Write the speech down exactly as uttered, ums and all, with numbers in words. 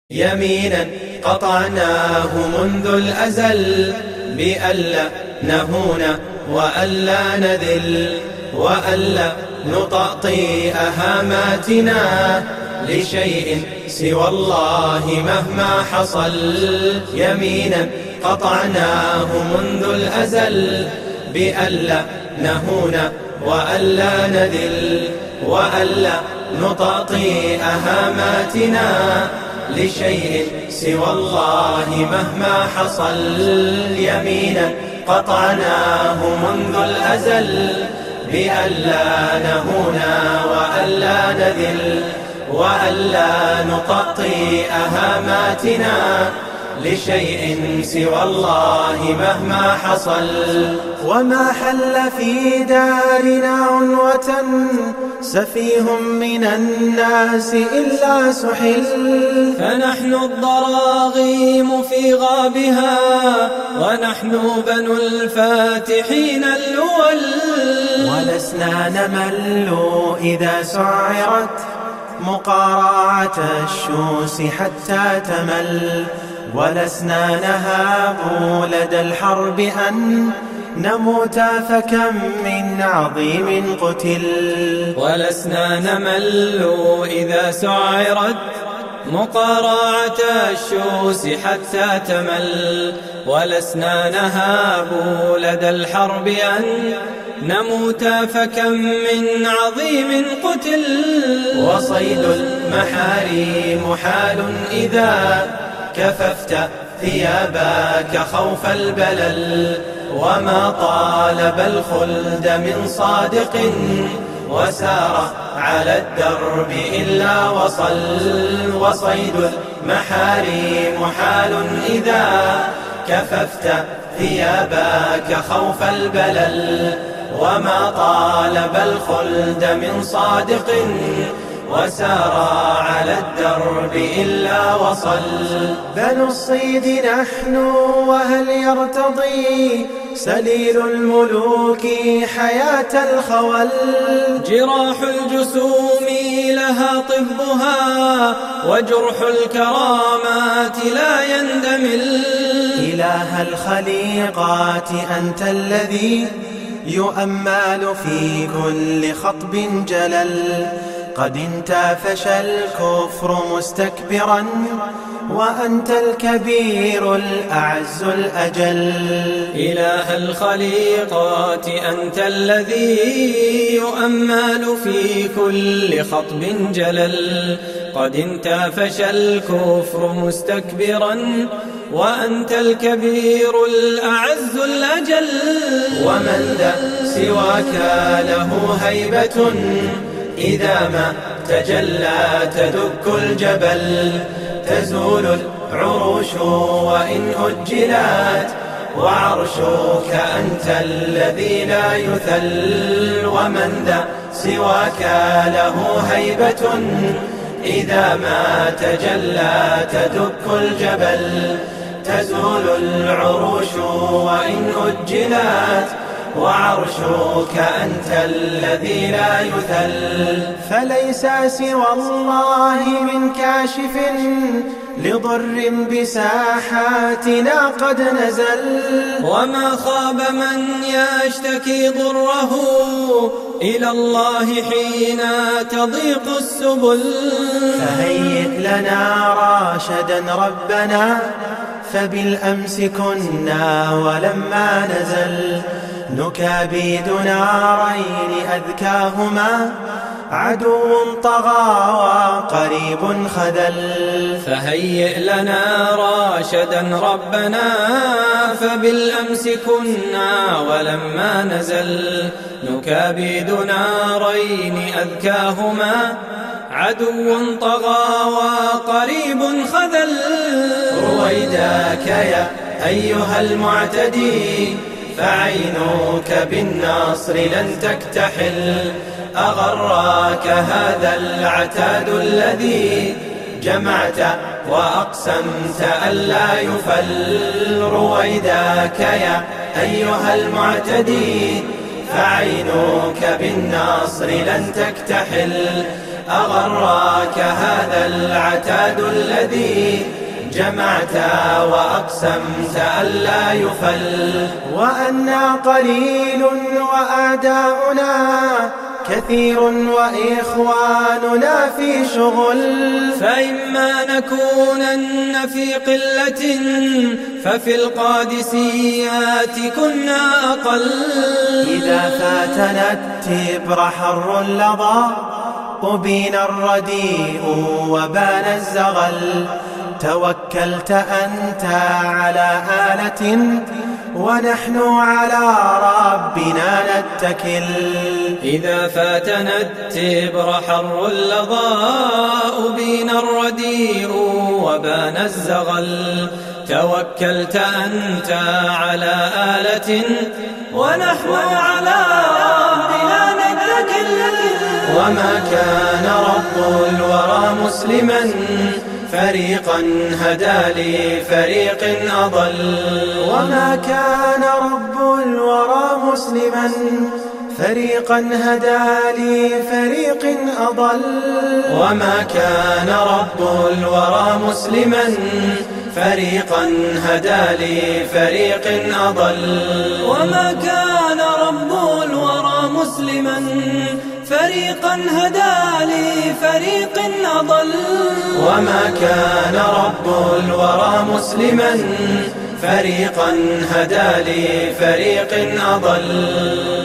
يمينا قطعناه منذ الأزل بألا نهون وألا نذل وألا نطأطئ هاماتنا لشيء سوى الله مهما حصل. يمينا قطعناه منذ الأزل بألا نهون وألا نذل وألا نطأطئ هاماتنا لشيء سوى الله مهما حصل. يمينا قطعناه منذ الأزل بألا نهون وألا نذل وألا نطأطئ هاماتنا لشيء سوى الله مهما حصل. وما حل في دارنا عنوة سفيه من الناس إلا سحل، فنحن الضراغيم في غابها ونحن بنو الفاتحين الأول. ولسنا نمل إذا سعرت مقارعة الشوس حتى تمل، ولسنا نهاب لدى الحرب أن نموت فكم من عظيم قتل. ولسنا نمل إذا سعرت مقارعة الشوس حتى تمل، ولسنا نهاب لدى الحرب أن نموت فكم من عظيم قتل. وصيد المحارم محال إذا كففت ثيابك خوف البلل، وما طالب الخلد من صادق وسار على الدرب إلا وصل. وصيد المحارم محال إذا كففت ثيابك خوف البلل، وما طالب الخلد من صادق وسار على الدرب إلا وصل. بنو الصيد نحن وهل يرتضي سليل الملوك حياة الخول. جراح الجسوم لها طبها وجرح الكرامات لا يندمل. إله الخليقات أنت الذي يؤمل في كل خطب جلل، قد انتفش الكفر مستكبرا وأنت الكبير الأعز الأجل. إله الخليقات أنت الذي يؤمل في كل خطب جلل، قد انتفش الكفر مستكبرا وأنت الكبير الأعز الأجل. ومن ذا سواك له هيبة إذا ما تجلى تدك الجبل، تزول العروش وإن أجلت وعرشك أنت الذي لا يثل. ومن ذا سواك له هيبة إذا ما تجلى تدك الجبل، تزول العروش وإن أجلت وعرشك أنت الذي لا يثل. فليس سوى الله من كاشف لضر بساحاتنا قد نزل، وما خاب من يشتكي ضره إلى الله حين تضيق السبل. فهيئ لنا راشدا ربنا فبالأمس كنا ولما نزل، نكابد نارين أذكاهما عدو طغى وقريب خذل. فهيئ لنا راشدا ربنا فبالأمس كنا ولما نزل، نكابد نارين أذكاهما عدو طغى وقريب خذل. رويداك يا أيها المعتدي فعينك بالنصر لن تكتحل، أغراك هذا العتاد الذي جمعت وأقسمت ألا يفل. رويداك يا أيها المعتدي فعينك بالنصر لن تكتحل، أغراك هذا العتاد الذي جمعت وأقسمت ألا يفل؟ وأنا قليل وأعداؤنا كثير وإخواننا في شغل، فإما نكونن في قلة ففي القادسيات كنا أقل. إذا فاتنا التبر حر لظى أبين الرديء وبان الزغل، توكلت أنت على آلة ونحن على ربنا نتكل. إذا فاتنا التبر حر اللظى أبين الرديء وبان الزغل، توكلت أنت على آلة ونحن على ربنا نتكل. وما كان رب الورى مسلما فريقا هدى لفريق أضل. وما كان رب الورى مسلما فريقا هدى لفريق أضل. وما كان رب الورى مسلما فريقا هدى لفريق أضل. وما كان رب الورى مسلما فريقا هدى لفريق أضل. وما كان رب الورى مسلما فريقا هدى لفريق أضل.